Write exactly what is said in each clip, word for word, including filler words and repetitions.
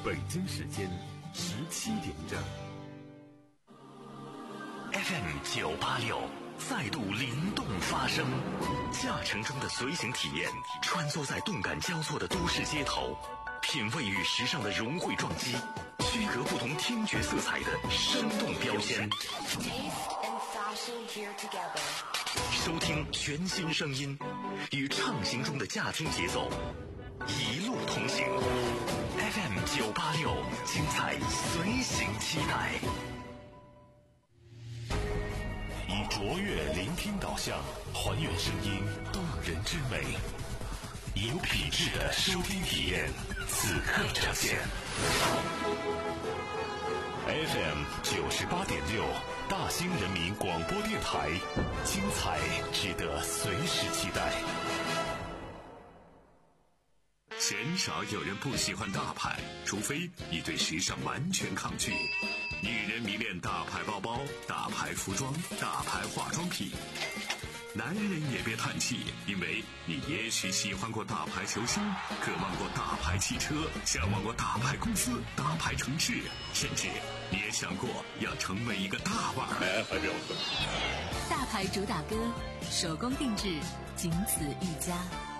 北京时间十七点整。 F M 九八六再度灵动发声，驾乘中的随行体验，穿梭在动感交错的都市街头，品味与时尚的融汇撞击，区隔不同听觉色彩的生动标签。收听全新声音，与畅行中的驾听节奏，一路同行。F M 九八六，精彩随行期待。 以卓越聆听导向，还原声音动人之美，有品质的收听体验，此刻呈现。F M 九十八点六，大兴人民广播电台，精彩值得随时期待。 鲜少有人不喜欢大牌，除非你对时尚完全抗拒。女人迷恋大牌包包、大牌服装、大牌化妆品。男人也别叹气，因为你也许喜欢过大牌球星，渴望过大牌汽车，向往过大牌公司、大牌城市，甚至你也想过要成为一个大腕儿。 大牌主打歌，手工定制，仅此一家。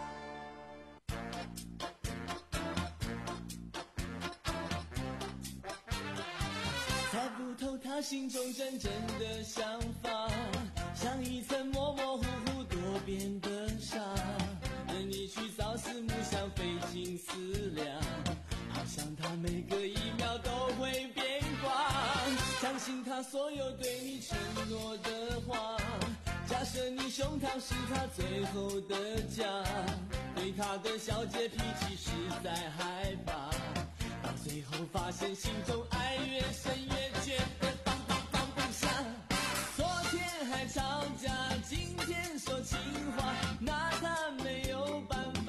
猜不透他心中真正的想法，像一层模模糊糊多变的沙，任你去朝思暮想费尽思量，好像他每个一秒都会变卦。相信他所有对你承诺的话，假设你胸膛是他最后的家，对他的小姐脾气实在害怕，到最后发现心中爱越深越觉得放放放不下。昨天还吵架，今天说情话，拿他没有办法。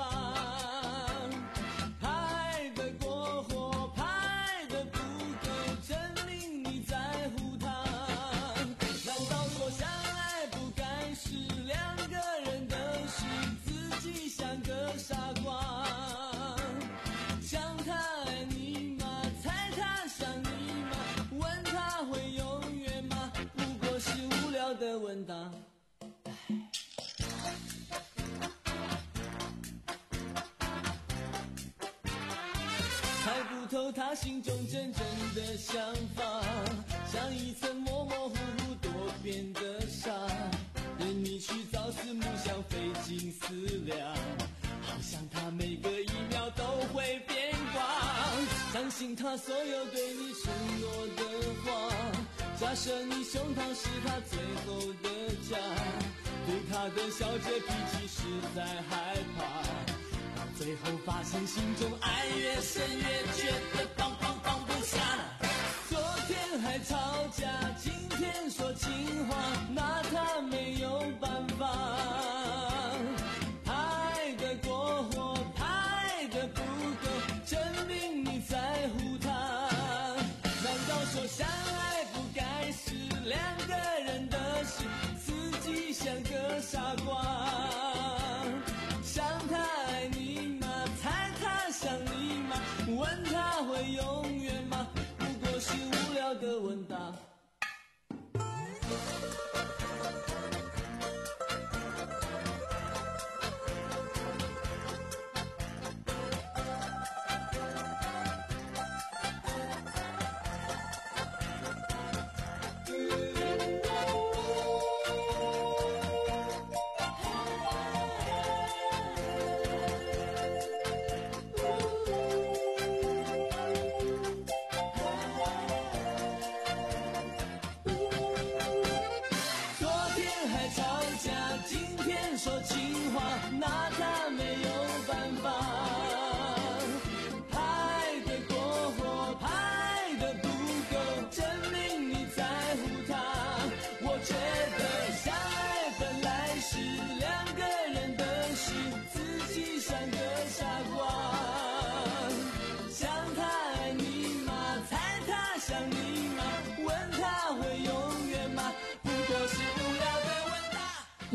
拍得过火，拍得不够，证明你在乎他。难道说相爱不该是两个人的事，自己像个傻瓜？想他爱你吗？猜他想你吗？问他会永远吗？不过是无聊的问答。猜不透他心中真正的想法，像一层模模糊糊多变的沙，任你去朝思暮想费尽思量，好像他每个一秒都会变卦。相信他所有对你承诺的话，假设你胸膛是他最后的家，对他的小姐脾气实在害怕，到最后发现心中爱越深越觉得放放放不下。昨天还吵架，今天说情话，拿他没有办法。拍得过火，拍得不够，证明你在乎他。难道说相爱不该是两个人的事，自己像个傻瓜？想他爱你吗？猜他想你吗？问他会永远吗？不过是无聊的问答。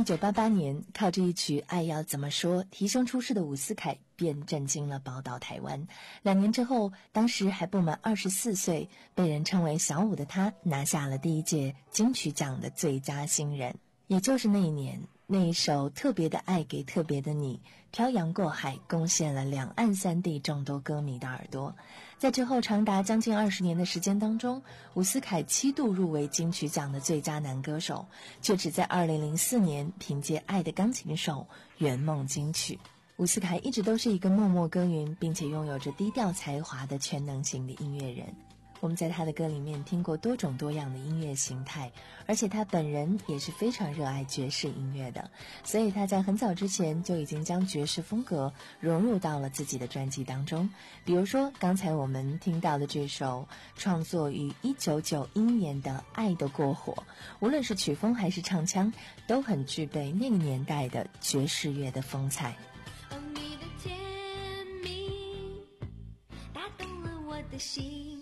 一九八八年，靠着一曲《爱要怎么说》提声出世的伍思凯便震惊了宝岛台湾。两年之后，当时还不满二十四岁，被人称为小伍的他拿下了第一届金曲奖的最佳新人。也就是那一年，那一首《特别的爱给特别的你》漂洋过海，攻陷了两岸三地众多歌迷的耳朵。在之后长达将近二十年的时间当中，伍思凯七度入围金曲奖的最佳男歌手，却只在二零零四年凭借《爱的钢琴手》圆梦金曲。伍思凯一直都是一个默默耕耘并且拥有着低调才华的全能型的音乐人。我们在他的歌里面听过多种多样的音乐形态，而且他本人也是非常热爱爵士音乐的，所以他在很早之前就已经将爵士风格融入到了自己的专辑当中。比如说刚才我们听到的这首创作于一九九一年的《爱的过火》，无论是曲风还是唱腔，都很具备那个年代的爵士乐的风采。 哦，你的甜蜜打动了我的心，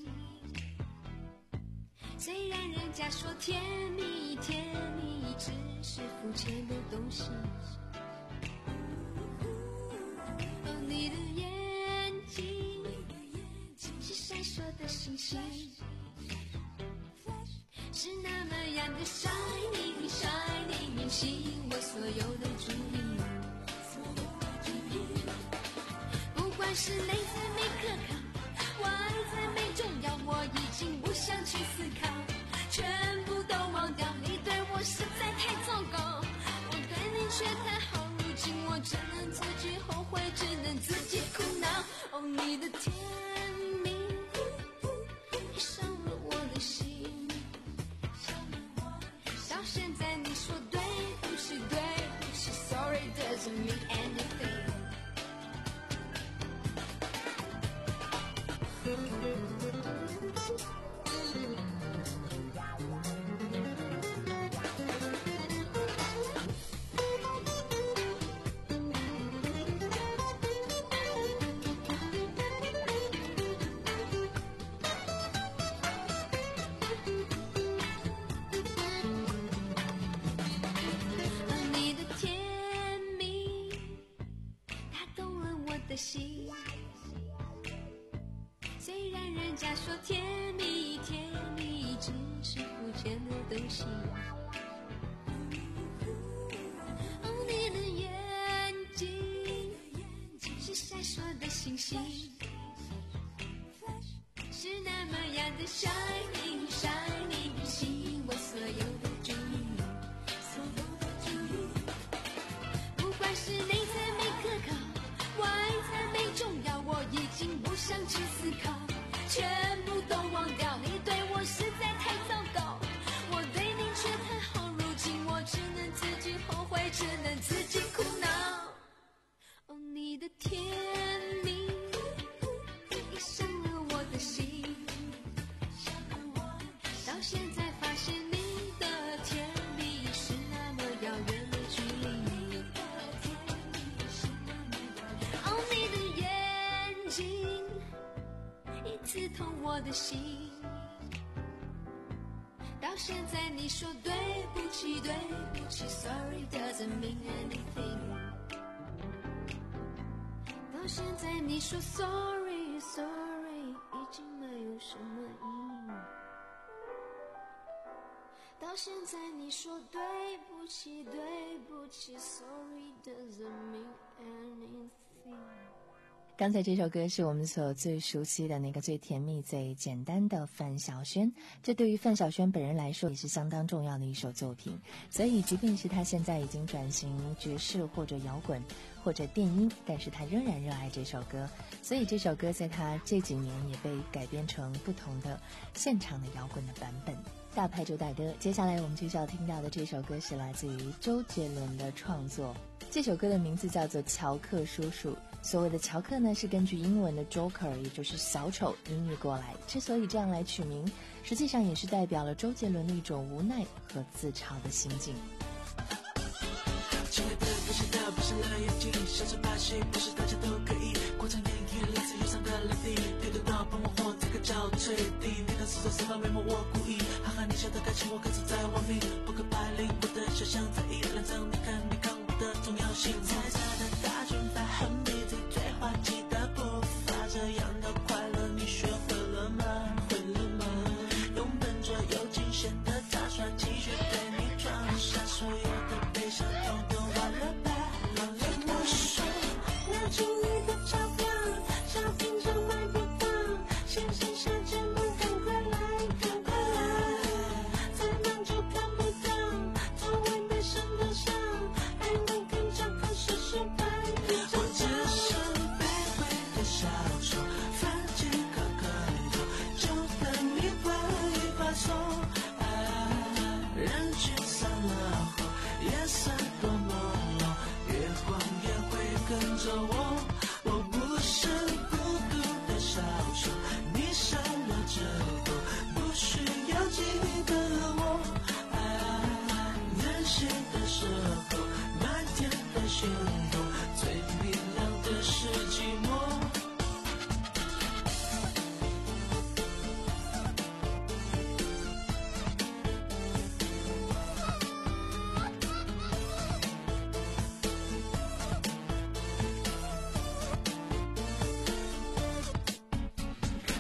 虽然人家说甜蜜甜蜜只是肤浅的东西，哦，你的眼睛是闪烁的星星，是那么样的 shining shining， 吸引我所有的注意，不管是内在美可靠，外在美重要，我已经不想去思考，全部都忘掉，你对我实在太糟糕，我对你却太好，如今我只能自己后悔，只能自己苦恼。哦，你的甜蜜伤了我的心，到现在你说对不起对不起 Sorry doesn't mean anything。你的甜蜜打动了我的心，虽然人家说甜蜜甜蜜只是肤浅的东西，哦，你的眼睛是闪烁的星星，是那么样的 shining shining， 吸引我所有的注意，不管是内在美可靠，外在美重要，我已经不想去思考，全部都忘掉，你对我实在太糟糕，我对你却太好，如今我只能自己后悔，只能自己苦恼。哦，你的甜蜜伤了我的心，到现在发现你的甜蜜是那么遥远的距离，哦，你的眼睛一刺痛我的心，到现在你说对不起对不起 Sorry doesn't mean anything， 到现在你说 Sorry Sorry 已经没有什么意义，到现在你说对不起对不起 Sorry doesn't mean anything。 刚才这首歌是我们所最熟悉的那个最甜蜜最简单的范晓萱，这对于范晓萱本人来说也是相当重要的一首作品，所以即便是她现在已经转型爵士或者摇滚或者电音，但是她仍然热爱这首歌，所以这首歌在她这几年也被改编成不同的现场的摇滚的版本。大牌主打歌，接下来我们就是要听到的这首歌是来自于周杰伦的创作，这首歌的名字叫做乔克叔叔。所谓的乔克呢，是根据英文的 Joker 也就是小丑音译过来，之所以这样来取名，实际上也是代表了周杰伦的一种无奈和自嘲的心境。 亲爱的不是他闭上了眼睛，小丑把戏不是大家都可以，过场演绎类似忧伤的泪滴，对对到帮我火这个叫吹笛，你的四周四方眉毛我故意，哈哈你笑的感情我可走在亡命，扑克牌里我的小象在一两张你看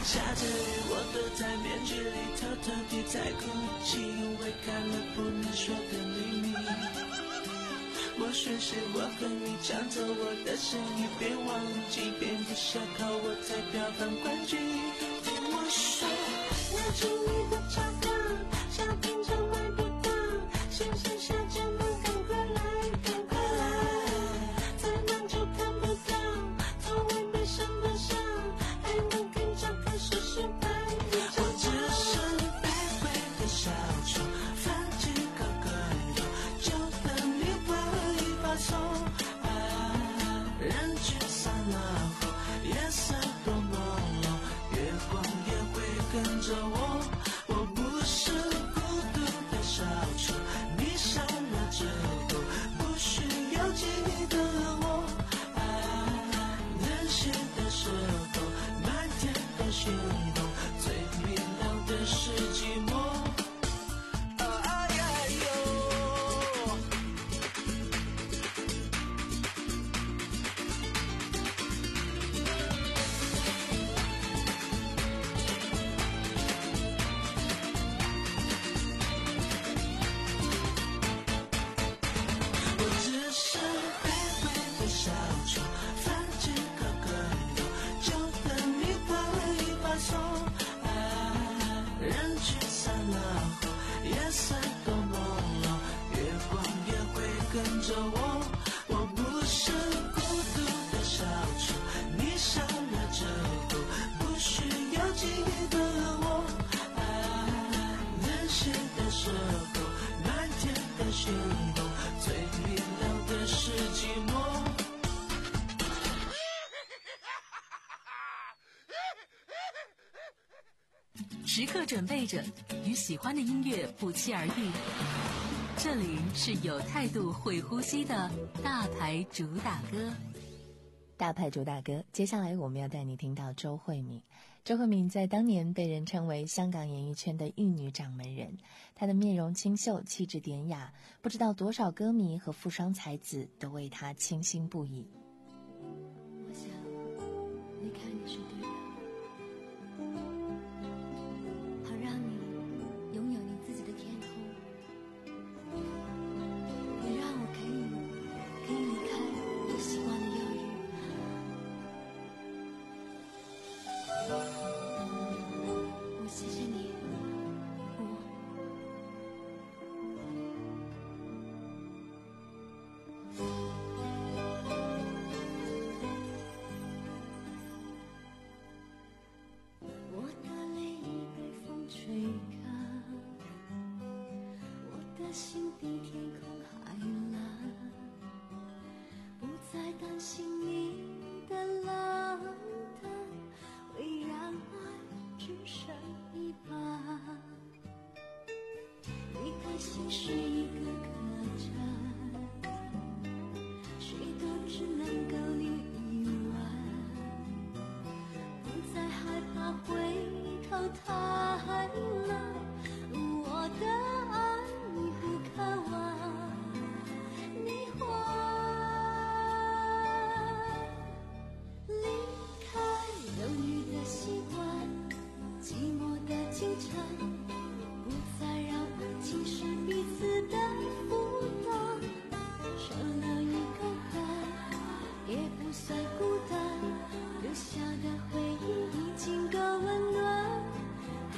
下着雨，我躲在面具里，偷偷地在哭泣，因为看了不能说的秘密。我宣誓，我和你抢走我的生意，别忘记，别不想靠我才票房冠军。听我说，拿出你的钞票，小品场买不到，先生小姐们赶快来，赶快来，再忙就看不到，从未被上得上，还能跟着开始失败。我只是卑微的小丑，反击高个头，就等你为一把手。啊，人群散了后，夜色多朦胧，月光也会跟着我。我不是孤独的小丑，你上了之后不需要记得我。啊，任性的时候，漫天的星空，最明亮的是寂寞。哎呀呦！我只是卑微的小丑，反击高个头，就等你为一把手。啊，人群散了后，夜色多朦胧，月光也会跟着我。我不是孤独的小丑，你上了之后不需要记得我。啊，任性的时候，漫天的星空，最明亮的是寂寞。 时刻准备着与喜欢的音乐不期而遇。这里是有态度、会呼吸的大牌主打歌。 大牌主打歌，接下来我们要带你听到周慧敏。周慧敏在当年被人称为香港演艺圈的玉女掌门人，她的面容清秀，气质典雅，不知道多少歌迷和富商才子都为她倾心不已。 我想离开你是对的，好让你拥有你自己的天空，也让我可以可以离开我习惯的忧郁。我谢谢你，我的泪已被风吹干，我的心比天空还蓝，不再担心你的冷淡会让爱只剩一半。一颗心是一个客栈，谁都只能够留一晚，不再害怕回头太冷，我的爱你不渴望你会离开忧郁的习惯，寂寞的清晨，不再让爱侵蚀彼此的负担，少了一个人也不算孤单，留下的回忆已经够温暖，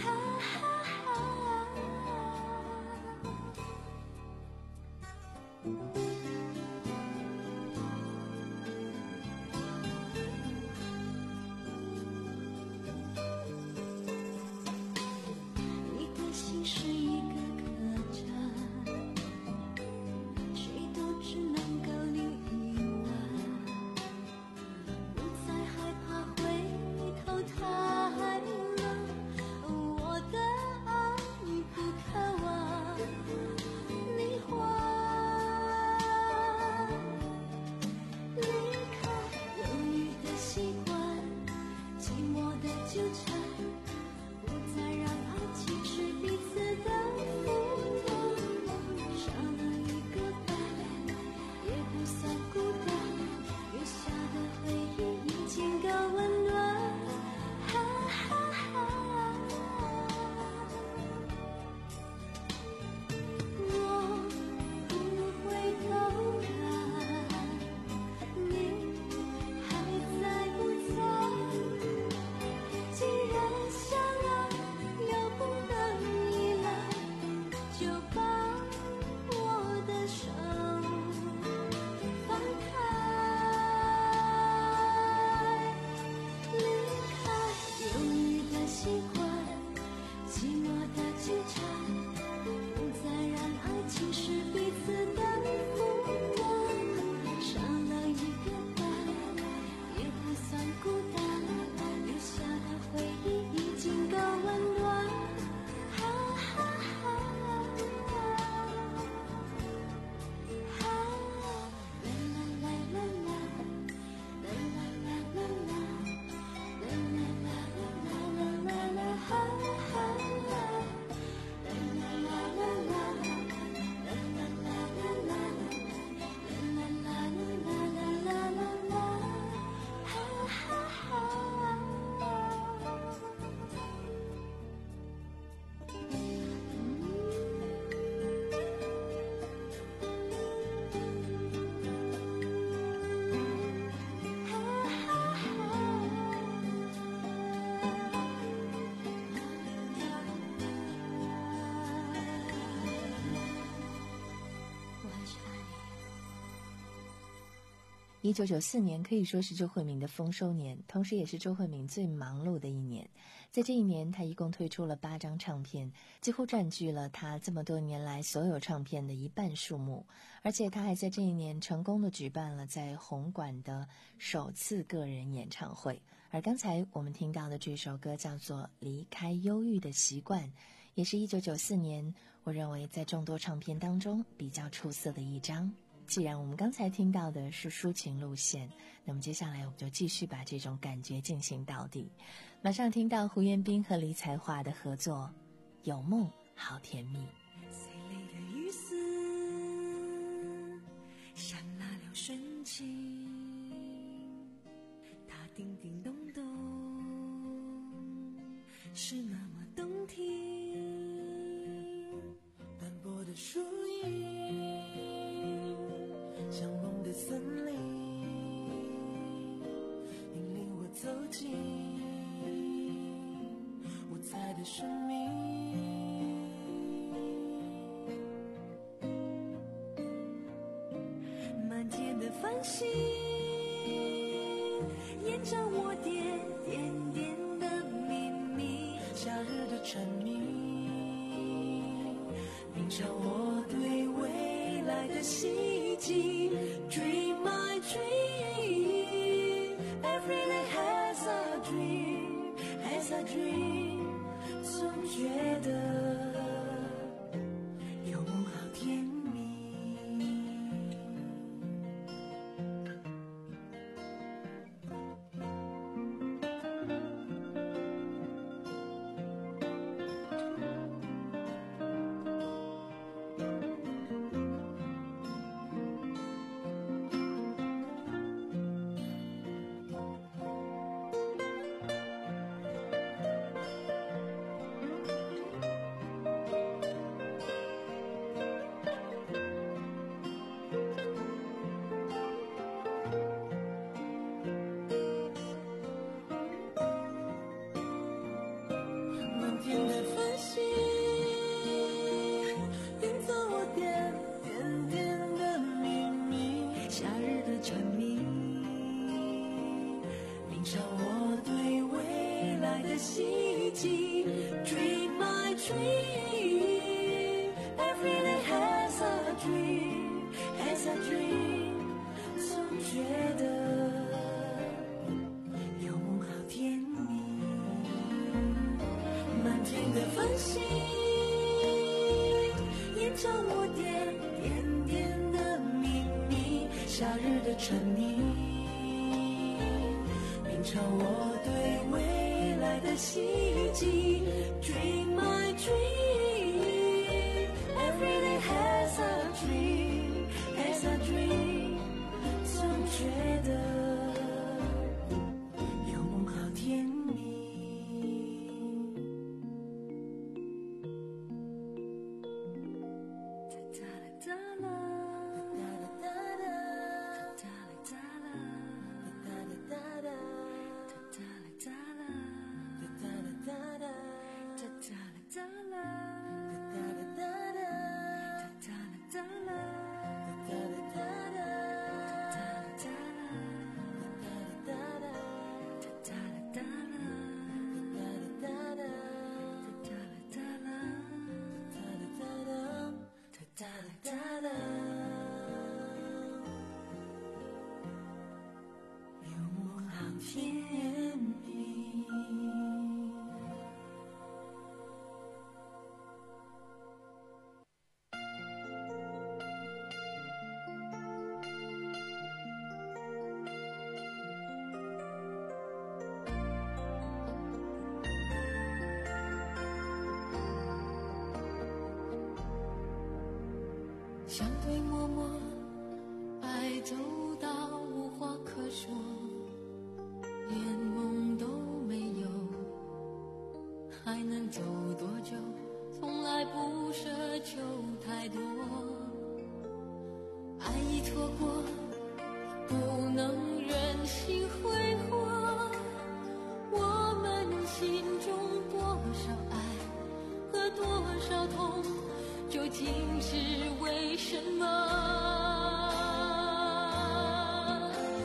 一九九四年可以说是周慧敏的丰收年，同时也是周慧敏最忙碌的一年。在这一年，她一共推出了八张唱片，几乎占据了她这么多年来所有唱片的一半数目。而且她还在这一年成功的举办了在红馆的首次个人演唱会。而刚才我们听到的这首歌叫做《离开忧郁的习惯》，也是一九九四年我认为在众多唱片当中比较出色的一张。既然我们刚才听到的是抒情路线，那么接下来我们就继续把这种感觉进行到底。马上听到胡彦斌和李彩桦的合作，有梦好甜蜜。 碎泪的雨丝闪辣了深情，它叮叮咚咚是那么动听， 斑驳的树影像梦的森林，引领我走进五彩的生命。 满天的繁星延长我点点点的秘密， 夏日的蝉鸣鸣唱我对未来的希冀。Dream my dream, every day has a dream, has a dream。 总觉得有梦好甜蜜。Dream my dream, every day has a dream, has a dream。 总觉得有梦好甜蜜。满天的繁星延长我点点点的秘密，夏日的蝉鸣鸣唱我对未来的希冀。 Dream my dream, every day has a dream, has a dream。 总觉得有梦好甜蜜。哒啦哒啦，哒啦哒啦，哒啦哒啦，哒啦哒啦，哒啦哒啦，哒啦哒啦。哒哒啦哒啦，哒啦哒啦，哒啦哒啦，哒啦哒啦，哒啦哒啦，哒啦哒啦，哒啦哒啦，哒啦哒啦，哒啦哒啦，哒啦哒啦，有梦好甜蜜。 相对默默，爱走到无话可说，连梦都没有，还能走多久？从来不奢求太多，爱已错过，不能任性挥霍。我们心中多少爱和多少痛，究竟是为什么？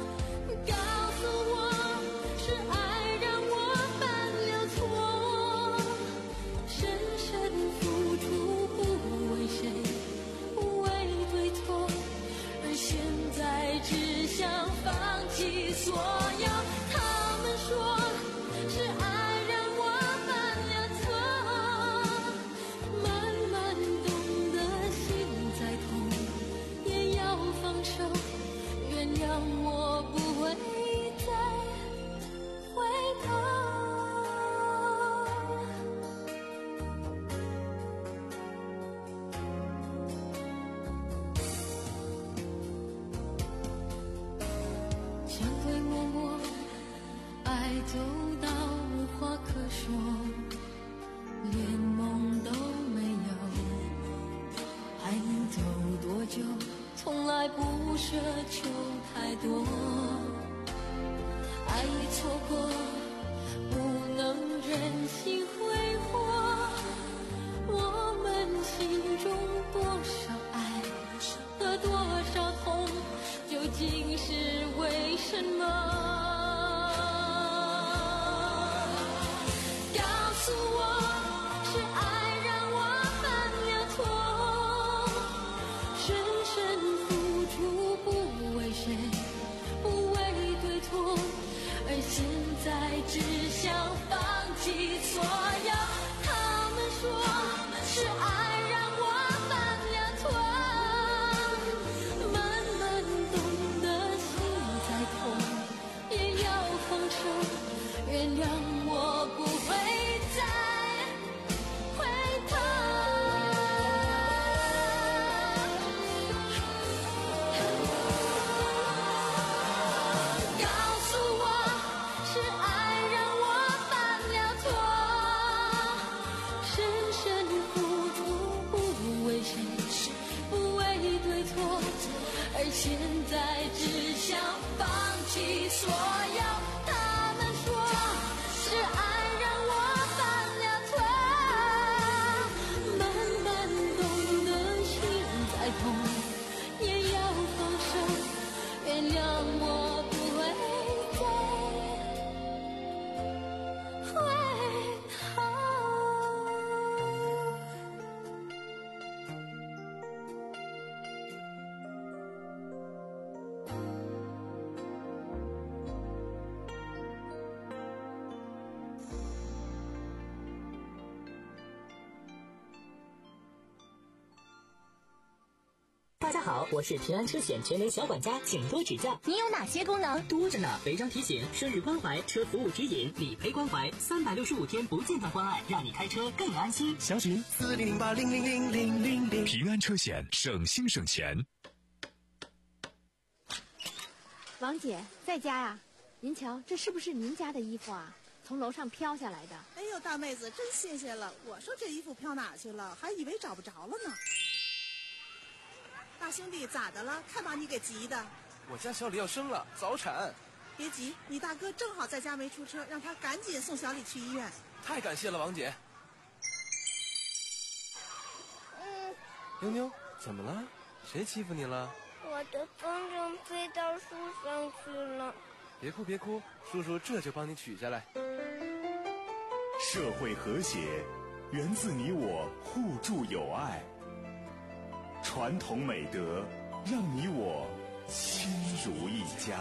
错过，不能任性挥霍。我们心中多少爱和多少痛，究竟是为什么？只想放弃所有，他们说是爱让我犯了错，慢慢懂得心再痛也要放手，原谅我不会再回头。告诉我是爱而现在只想放弃所有，他们说是爱让我犯了错，慢慢懂得心再痛也要放手，原谅我不会再回头。 大家好，我是平安车险全能小管家，请多指教。 你有哪些功能？ 多着呢，违章提醒、生日关怀、车服务指引、理赔关怀，三百六十五天不间断关爱，让你开车更安心。 详询四零零八零零零零零零。平安车险，省心省钱。 王姐在家呀？您瞧，这是不是您家的衣服啊？从楼上飘下来的。 哎呦，大妹子真新鲜了！我说这衣服飘哪去了，还以为找不着了呢。大兄弟，咋的了？看把你给急的。 我家小李要生了，早产。 别急，你大哥正好在家没出车，让他赶紧送小李去医院。 太感谢了，王姐。 嗯。 妞妞，怎么了？谁欺负你了？ 我的风筝飞到树上去了。 别哭别哭，叔叔这就帮你取下来。 社会和谐源自你我互助友爱，传统美德让你我亲如一家。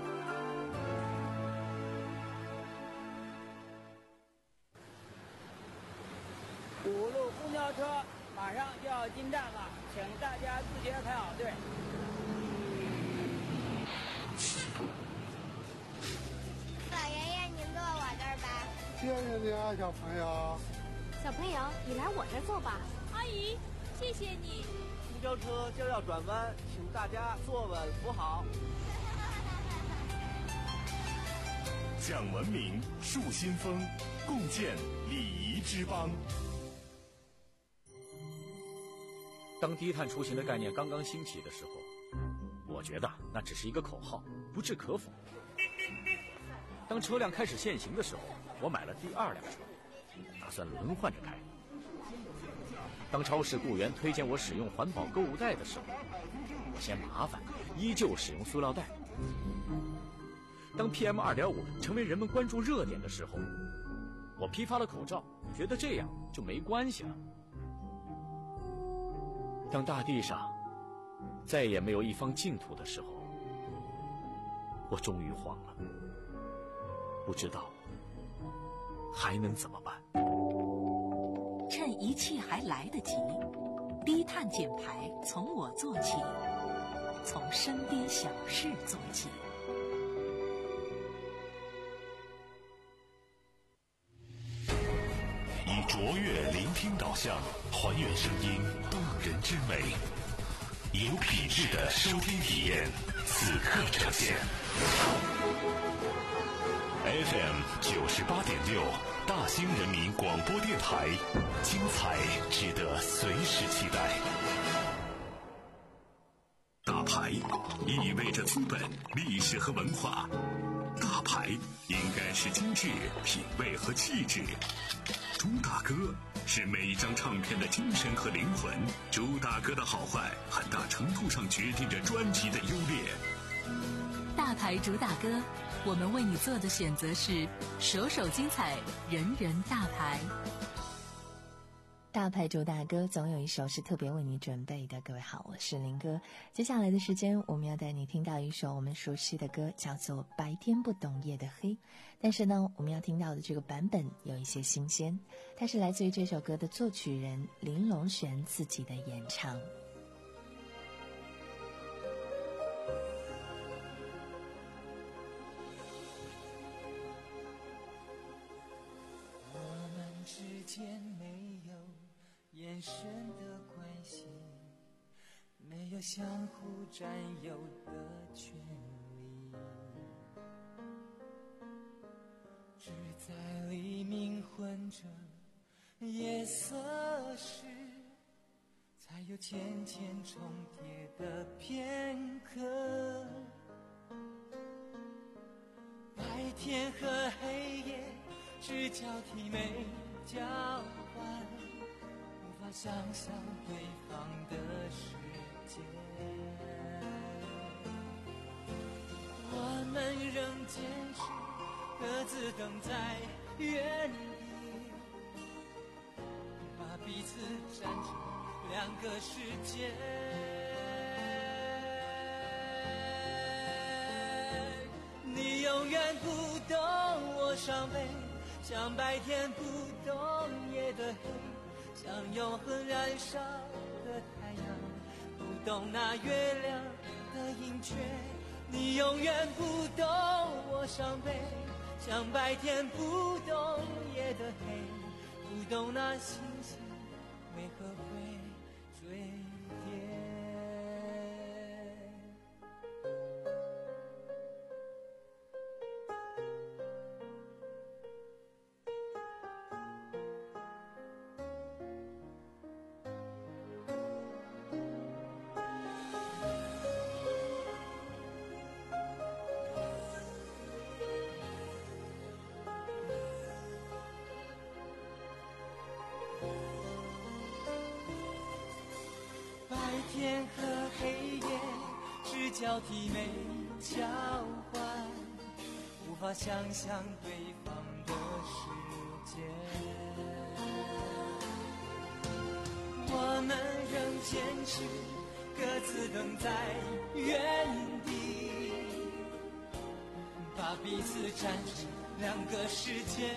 五路公交车马上就要进站了，请大家自觉排好队。 老爷爷，您坐我这儿吧。 谢谢你啊，小朋友。 小朋友，你来我这儿坐吧。 阿姨，谢谢你。 公交车就要转弯，请大家坐稳扶好。 讲文明，树新风，共建礼仪之邦。 当低碳出行的概念刚刚兴起的时候，我觉得那只是一个口号，不置可否。当车辆开始限行的时候，我买了第二辆车，打算轮换着开。当超市雇员推荐我使用环保购物袋的时候，我嫌麻烦，依旧使用塑料袋。当 P M 二点五 成为人们关注热点的时候，我批发了口罩，觉得这样就没关系了。当大地上再也没有一方净土的时候，我终于慌了，不知道还能怎么办。 趁一切还来得及，低碳减排从我做起，从身边小事做起。 以卓越聆听导向，还原声音动人之美，有品质的收听体验，此刻呈现。F M 九十八点六，大兴人民广播电台，精彩值得随时期待。 打牌意味着资本、历史和文化， 大牌应该是精致、品味和气质。朱大哥是每一张唱片的精神和灵魂。朱大哥的好坏，很大程度上决定着专辑的优劣。 大牌主打歌，我们为你做的选择是首首精彩，人人大牌。 大牌主打歌总有一首是特别为你准备的。各位好，我是林哥。接下来的时间，我们要带你听到一首我们熟悉的歌，叫做《白天不懂夜的黑》。但是呢，我们要听到的这个版本有一些新鲜，它是来自于这首歌的作曲人林隆璇自己的演唱。 我们之间没有眼神的关系，没有相互占有的权利，只在黎明混着夜色时，才有渐渐重叠的片刻。白天和黑夜只交替没交换，无法想象对方的世界。我们仍坚持各自等在原地，把彼此站成两个世界。你永远不懂我伤悲，像白天不懂夜的黑，像永恒燃烧的太阳，不懂那月亮的盈缺。你永远不懂我伤悲，像白天不懂夜的黑，不懂那星星为何会坠跌。天和黑夜只交替没交换，无法想象对方的世界。我们仍坚持各自等在原地，把彼此站成两个世界。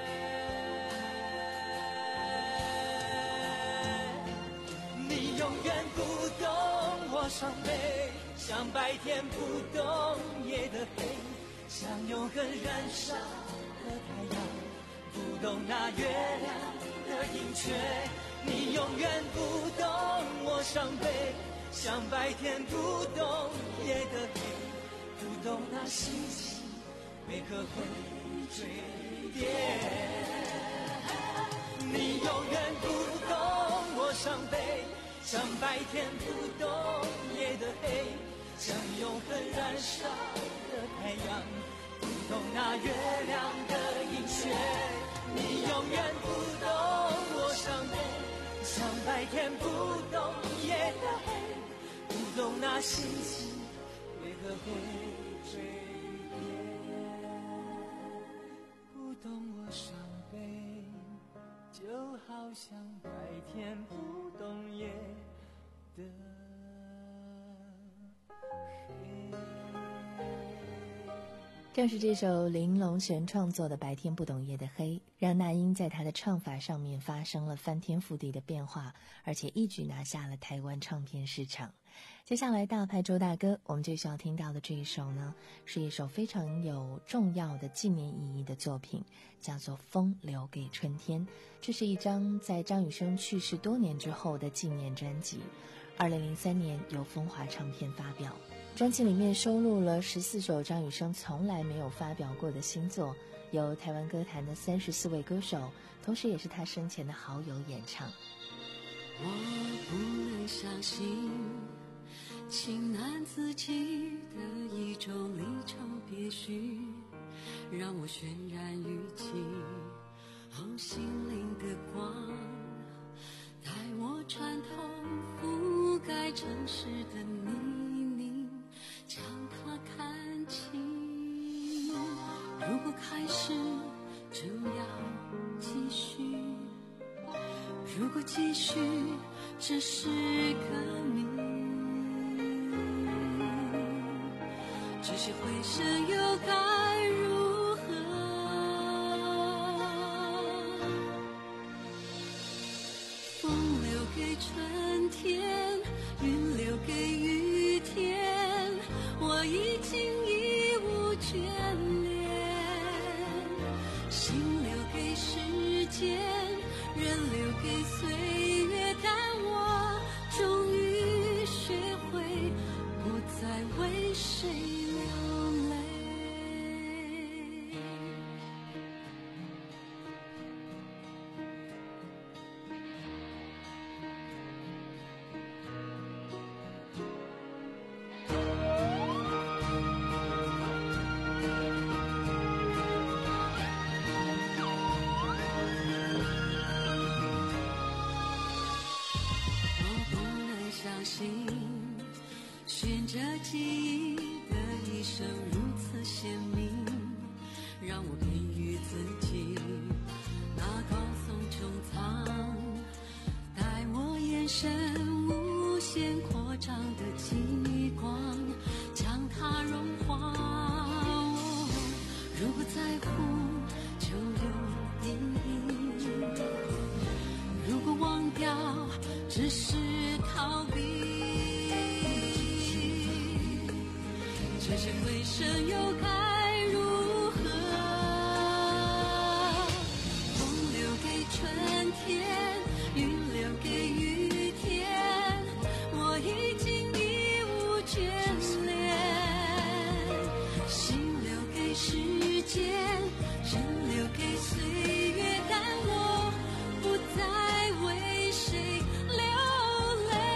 永远不懂我伤悲，像白天不懂夜的黑，像永恒燃烧的太阳，不懂那月亮的盈缺。你永远不懂我伤悲，像白天不懂夜的黑，不懂那星星为何会坠跌。你永远不懂我伤悲，像白天不懂夜的黑，像永恒燃烧的太阳，不懂那月亮的盈缺。你永远不懂我伤悲，像白天不懂夜的黑，不懂那星星为何会坠跌。不懂我伤悲，就好像白天不懂夜的黑。 正是这首林隆璇创作的《白天不懂夜的黑》，让那英在他的唱法上面发生了翻天覆地的变化，而且一举拿下了台湾唱片市场。接下来大牌周大哥，我们就需要听到的这一首呢，是一首非常有重要的纪念意义的作品，叫做《风留给春天》。这是一张在张雨生去世多年之后的纪念专辑，二零零三年由风华唱片发表。专辑里面收录了十四首张雨生从来没有发表过的新作，由台湾歌坛的三十四位歌手，同时也是他生前的好友演唱。 我不能相信情难自己的一种里程别绪，让我渲染语气，好心灵的光，带我穿透覆盖城市的泥泞，将它看清。如果开始就要继续，如果继续只是个谜，这些回声又该如何？风留给春天，云留给雨天，我已经义无眷恋。心留给时间，人留给岁月，但我终于学会不再为谁流泪。循着记忆的一生如此鲜明，让我给予自己那高耸穹苍，带我眼神无限扩张的极光，将它融化。哦，如果在乎就有意义，如果忘掉只是逃避，这些回声又该如何？风留给春天，云留给雨天，我已经义无眷恋。心留给时间，人留给岁月，但我不再为谁流泪。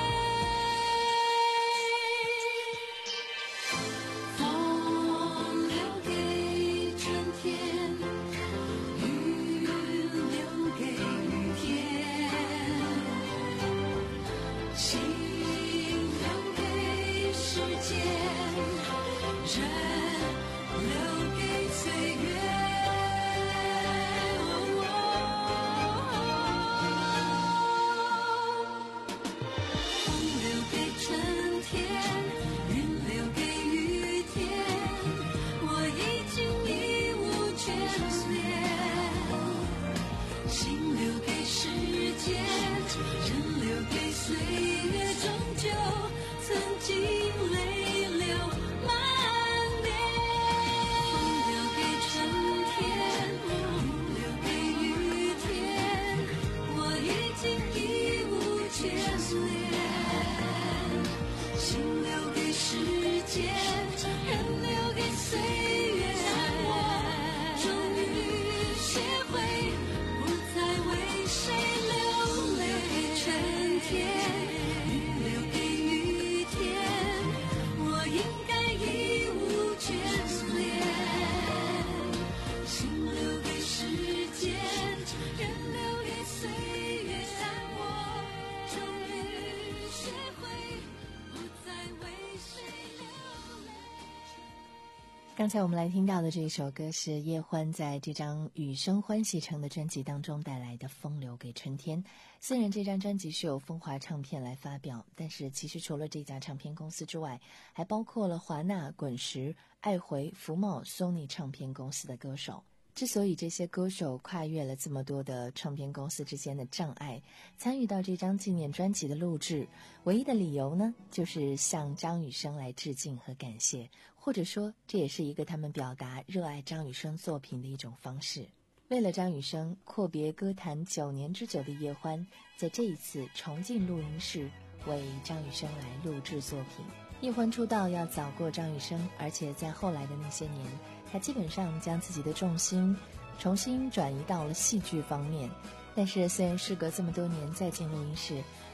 刚才我们来听到的这首歌是叶欢在这张《雨声欢喜城》的专辑当中带来的《风流给春天》。虽然这张专辑是由风华唱片来发表，但是其实除了这家唱片公司之外，还包括了华纳、滚石、爱回、福茂、Sony 唱片公司的歌手。之所以这些歌手跨越了这么多的唱片公司之间的障碍，参与到这张纪念专辑的录制，唯一的理由呢，就是向张雨生来致敬和感谢，或者说这也是一个他们表达热爱张雨生作品的一种方式。为了张雨生，阔别歌坛九年之久的叶欢，在这一次重进录音室为张雨生来录制作品。叶欢出道要早过张雨生，而且在后来的那些年，他基本上将自己的重心重新转移到了戏剧方面。但是虽然时隔这么多年再进录音室，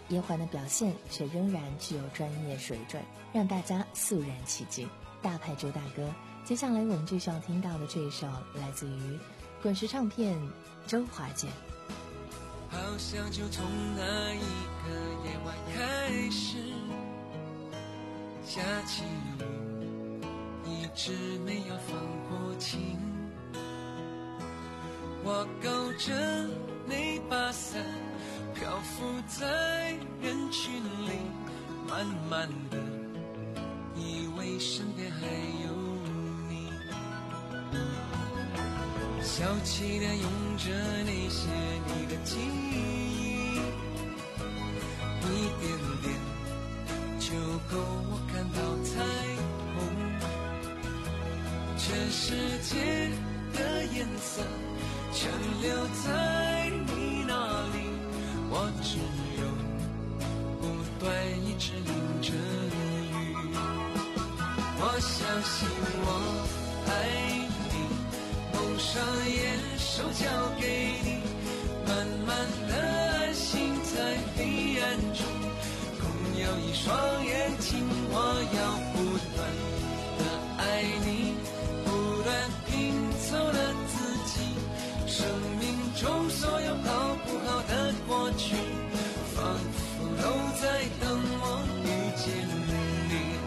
叶欢的表现却仍然具有专业水准，让大家肃然起敬。大牌周大哥，接下来我们就需要听到的这一首来自于滚石唱片周华健。 好像就从那一个夜晚开始，下起雨，一直没有放过晴。我勾着那把伞，漂浮在人群里，慢慢的以为身边还有你，小气的用着那些你的记忆，一点点就够我看到彩虹。全世界的颜色全留在你那里，我只有不断一直淋着雨。我相信我爱你，蒙上眼手交给你，慢慢的安心在黑暗中，共有一双眼睛。我要不断的爱你，不断拼凑了自己，生命中所有好不好的过去，仿佛都在等我遇见你。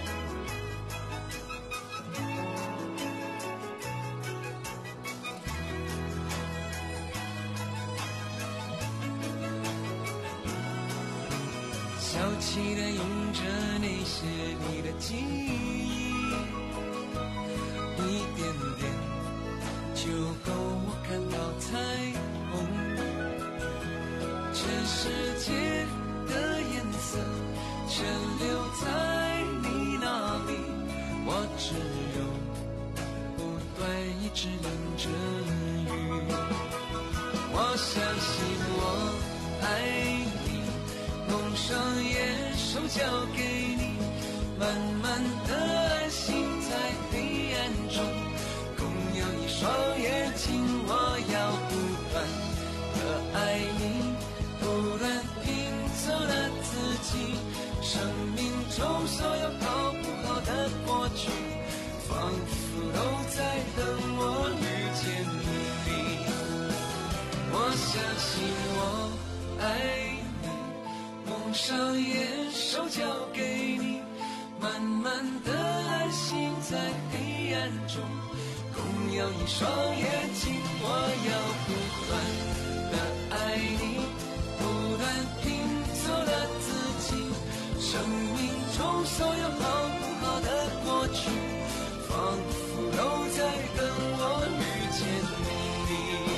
小气的用着那些你的记忆，一点点就够我看到彩虹。全世界的颜色全留在你那里，我只有不断一直淋着雨。我相信我爱你，蒙上眼手交给你，慢慢的安心在黑暗中，共有一双眼睛。我要不断的爱你，不断拼凑了自己，生命中所有好不好的过去，仿佛都在等我遇见你。我相信我爱你，蒙上眼手交给你，慢慢的安心在黑暗中，共有一双眼睛。我要不断的爱你，不断拼凑了自己，生命中所有好不好的过去，仿佛都在等我遇见你。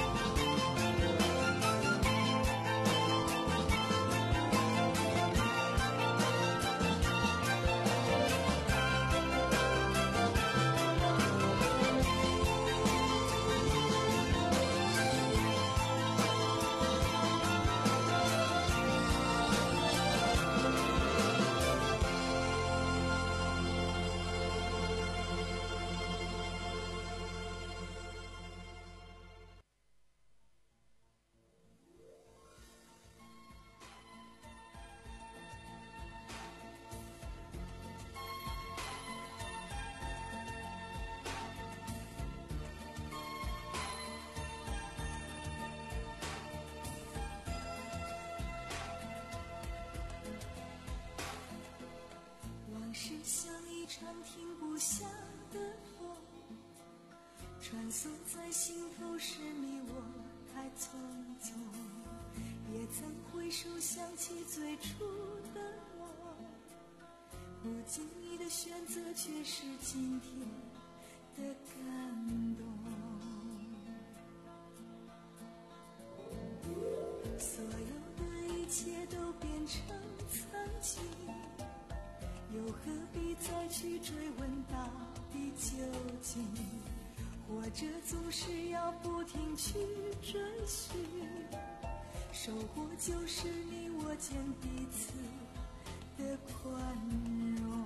是像一场停不下的风，穿梭在心头，是你我太匆匆，也曾回首想起最初的我，不经意的选择却是今天的感动。所有的一切都变成曾经，又何必再去追问到底究竟，活着总是要不停去追寻，收获就是你我间彼此的宽容。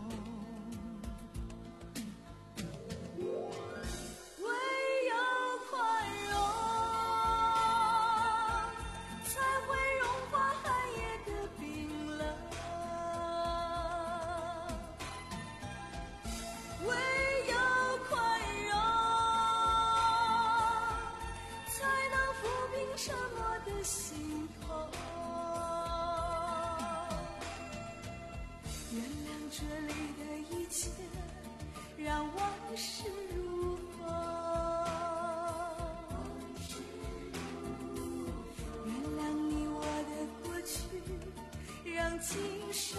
唯有宽容才会融化寒夜沉默的心头。原谅这里的一切，让往事如风。原谅你我的过去，让今生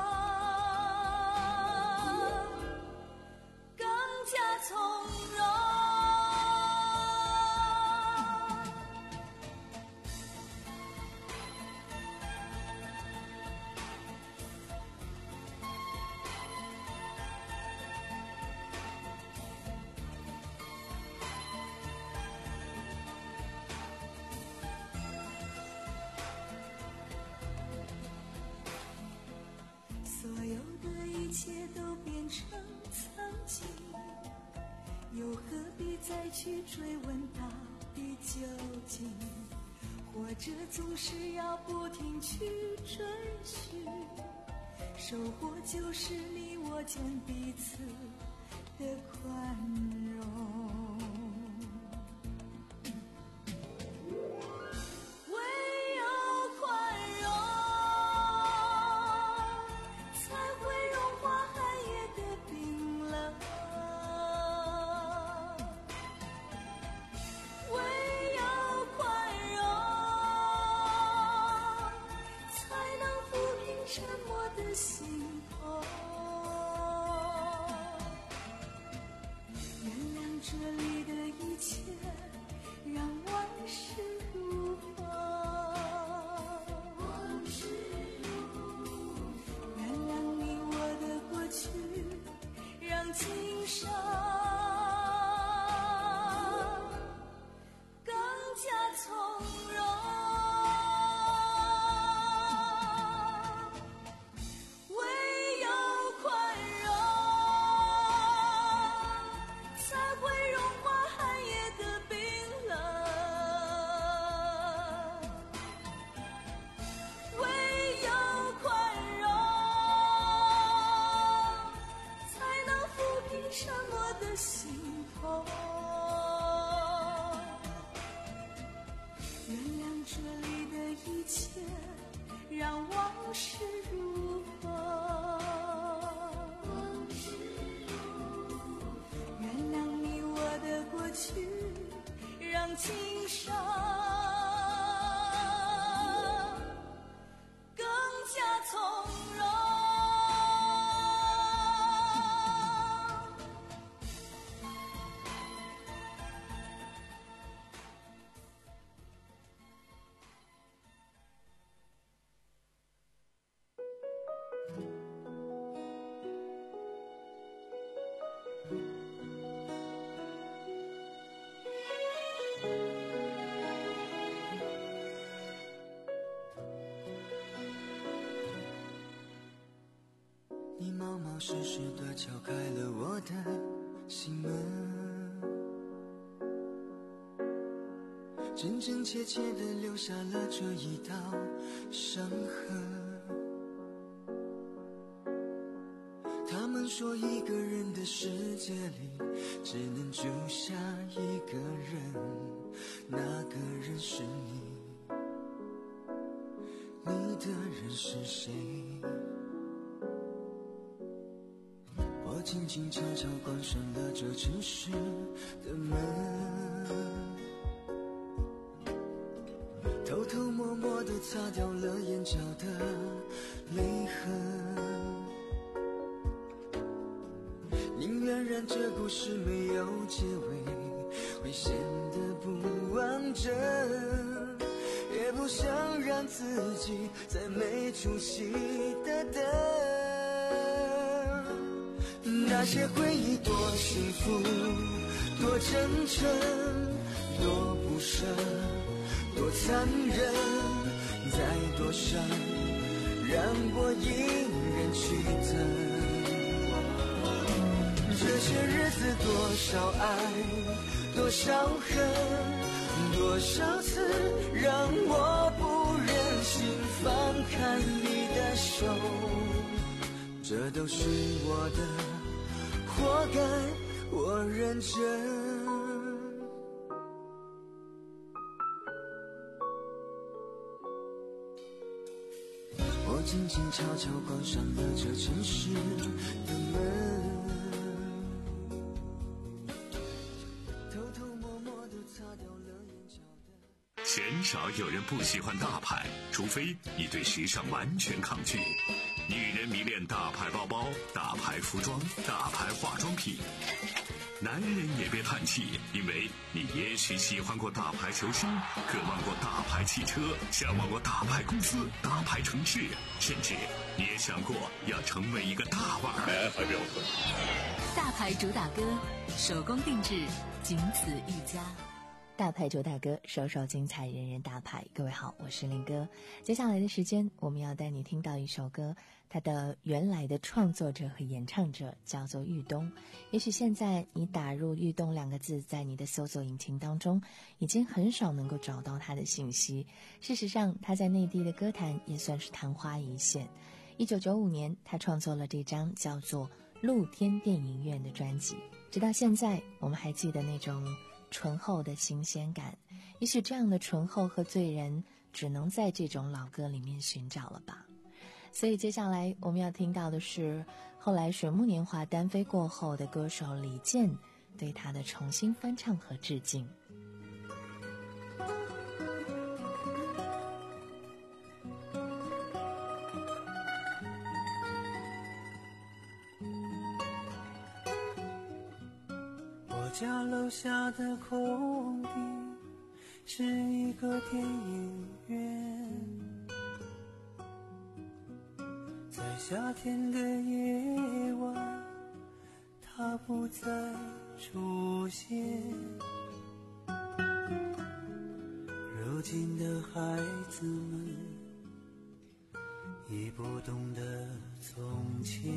更加从容。所有的一切都变成曾经，又何必再去追问到底究竟？活着总是要不停去追寻，收获就是你我间彼此的宽容。沉默的心头，原谅这里的一切，让往事如风。原谅你我的过去，让今生更加从容。沉默的心头，原谅这里的一切，让往事如风。原谅你我的过去，让今生更加从容。 你冒冒失失地敲开了我的心门，真真切切地留下了这一道伤痕。他们说一个人的世界里只能住下一个人，那个人是你，你的人是谁？我静静悄悄关上了这城市的门，偷偷摸摸地擦掉了眼角的泪痕，宁愿让这故事没有结尾，会显得不完整，也不想让自己再没出息的等。那些回忆多幸福，多真诚，多不舍，多残忍，再多伤，让我一人去等。这些日子多少爱，多少恨，多少次让我不忍心放开你的手，这都是我的，活该我认真。 静静悄悄关上了这城市的门，偷偷摸摸地擦掉了眼角的。 鲜少有人不喜欢大牌，除非你对时尚完全抗拒。女人迷恋大牌包包、大牌服装、大牌化妆品。男人也别叹气，因为你也许喜欢过大牌球星，渴望过大牌汽车，向往过大牌公司、大牌城市，甚至你也想过要成为一个大腕儿。还标准。 大牌主打歌，手工定制，仅此一家。 大牌主打歌，首首精彩，人人大牌。各位好，我是林哥。接下来的时间，我们要带你听到一首歌，它的原来的创作者和演唱者叫做玉东。也许现在你打入玉东两个字在你的搜索引擎当中，已经很少能够找到他的信息。事实上，他在内地的歌坛也算是昙花一现。一九九五年，他创作了这张叫做《露天电影院》的专辑，直到现在，我们还记得那种醇厚的新鲜感。也许这样的醇厚和醉人只能在这种老歌里面寻找了吧。所以接下来我们要听到的是后来水木年华单飞过后的歌手李健对他的重新翻唱和致敬。 我家楼下的空地是一个电影院，在夏天的夜晚它不再出现，如今的孩子们已不懂得从前，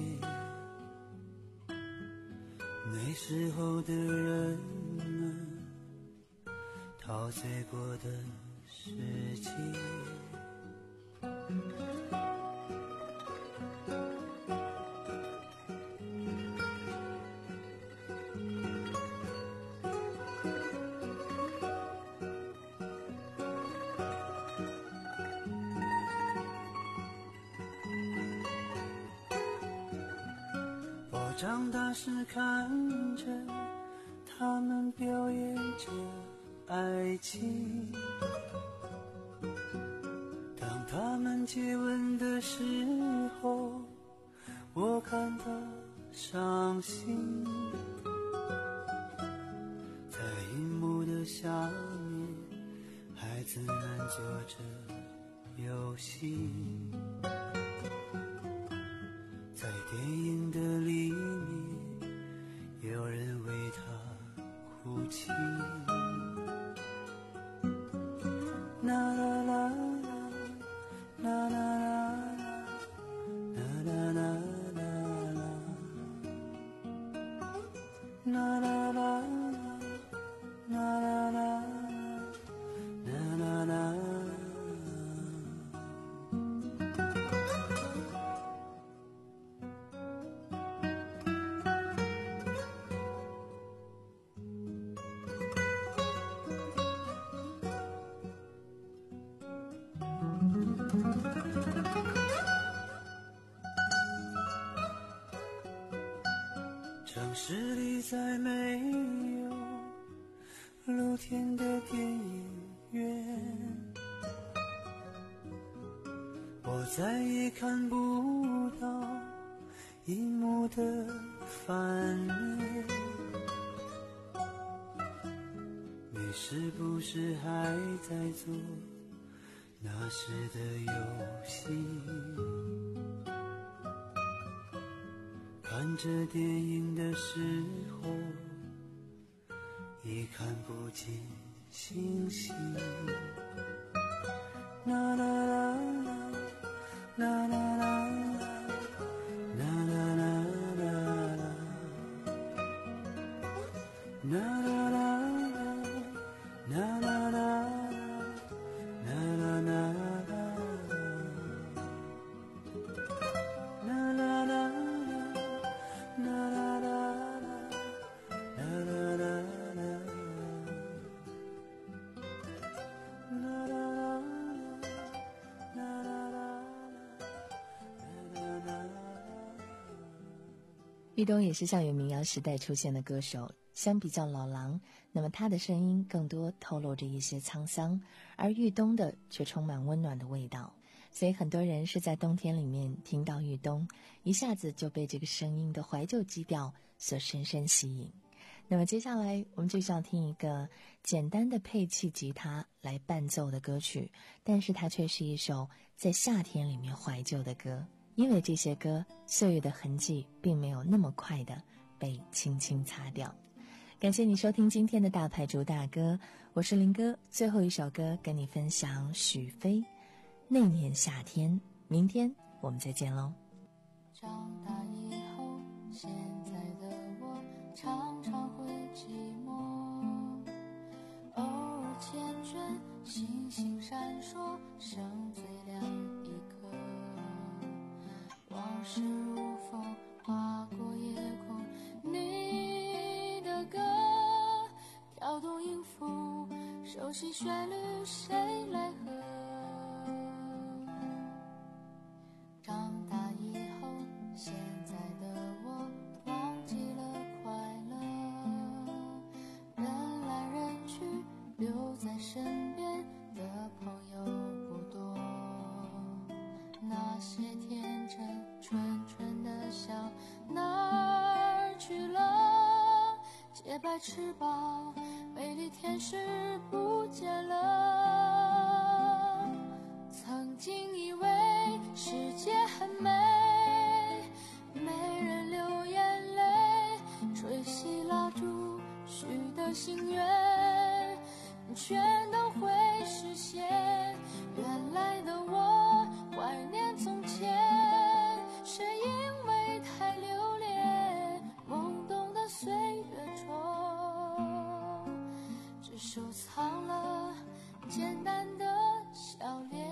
那时候的人们陶醉过的世界，我长大时看着他们表演着爱情，当他们接吻的时候我感到伤心，在荧幕的下面孩子们做着游戏，在电影的里面有人为他哭泣，啦啦啦啦啦啦啦啦啦啦啦啦啦啦啦啦啦啦。城市里再没有露天的电影院，我再也看不到荧幕的反面，你是不是还在做那时的游戏？看着电影的时候已看不见星星，啦啦啦啦啦啦啦啦啦啦啦啦啦啦啦啦啦啦玉东也是校园民谣时代出现的歌手，相比较老狼，那么他的声音更多透露着一些沧桑，而玉东的却充满温暖的味道。所以很多人是在冬天里面听到玉东，一下子就被这个声音的怀旧基调所深深吸引。那么接下来我们就想听一个简单的配器吉他来伴奏的歌曲，但是它却是一首在夏天里面怀旧的歌，因为这些歌岁月的痕迹并没有那么快的被轻轻擦掉。感谢你收听今天的大牌主打歌，我是林哥。最后一首歌跟你分享许飞那年夏天，明天我们再见喽。 长大以后，现在的我常常会寂寞，偶尔缱绻，星星闪烁，剩最亮一颗。往事如风划过夜空，你的歌跳动音符，熟悉旋律谁来和？长大以后，现在的我忘记了快乐，人来人去，留在身边的朋友不多。那些天真纯纯的笑哪儿去了？洁白翅膀，美丽天使不见了。曾经以为世界很美，没人流眼泪，吹熄蜡烛许的心愿全都会实现。原来的我怀念从前，是因为太留恋懵懂的岁月中，只收藏了简单的笑脸。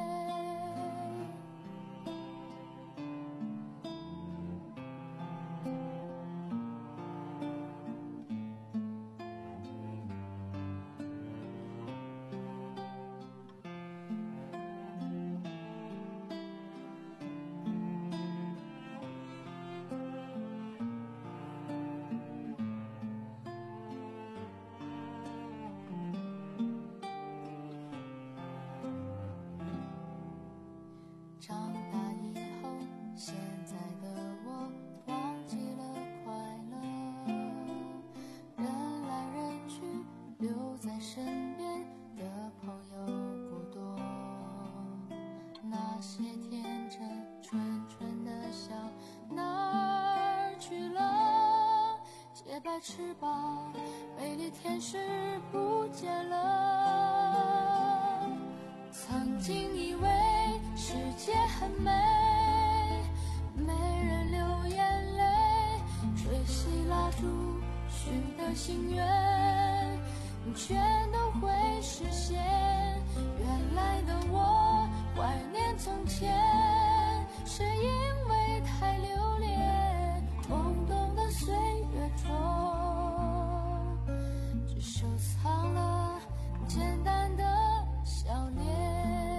长大以后，现在的我忘记了快乐，人来人去，留在身边的朋友不多。那些天真纯纯的笑哪儿去了？洁白翅膀，美丽天使不见了。曾经以为世界很美，没人流眼泪，吹熄蜡烛许的心愿全都会实现。原来的我怀念从前，是因为太留恋懵懂的岁月中，只收藏了简单的笑脸。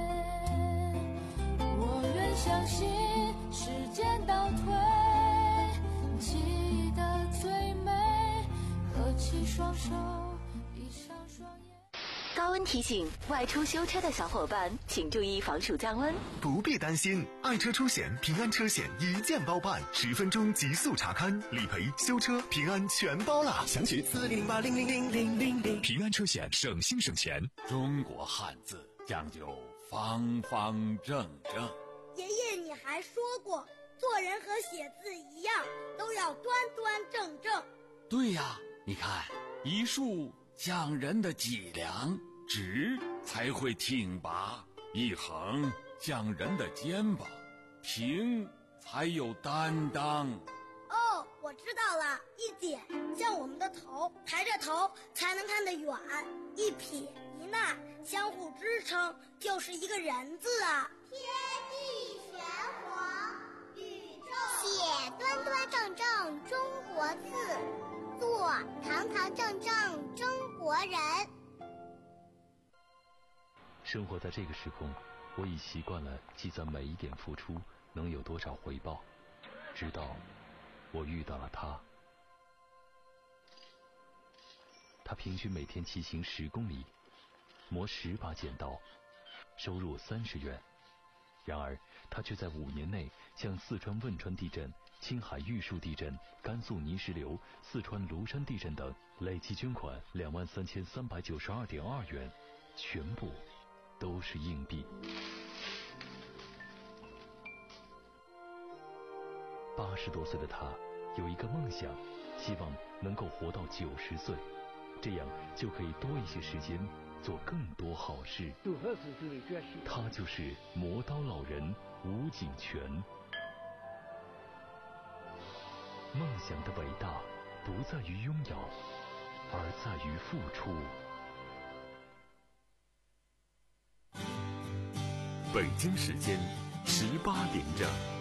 我愿相信时间倒退，记忆的最美，合起双手，闭上双眼。 高温提醒：外出修车的小伙伴，请注意防暑降温。 不必担心，爱车出险平安车险一键包办，十分钟极速查勘、理赔、修车，平安全包了。详询四零零八零零零零零零。 平安车险，省心省钱。 中国汉字讲究方方正正。 爷爷，你还说过，做人和写字一样，都要端端正正。 对呀，你看，一竖讲人的脊梁，直才会挺拔；一横讲人的肩膀，平才有担当。 哦，我知道了，一点像我们的头，抬着头才能看得远；一撇一捺相互支撑，就是一个人字啊。 天地玄黄，宇宙写端端正正中国字，做堂堂正正中国人。 生活在这个时空，我已习惯了计算每一点付出能有多少回报，直到我遇到了他。他平均每天骑行十公里，磨十把剪刀，收入三十元。然而，他却在五年内向四川汶川地震、青海玉树地震、甘肃泥石流、四川庐山地震等累计捐款两万三千三百九十二点二元，全部都是硬币。八十多岁的他有一个梦想，希望能够活到九十岁，这样就可以多一些时间做更多好事。他就是磨刀老人吴景全。梦想的伟大不在于拥有，而在于付出。 北京时间十八点整。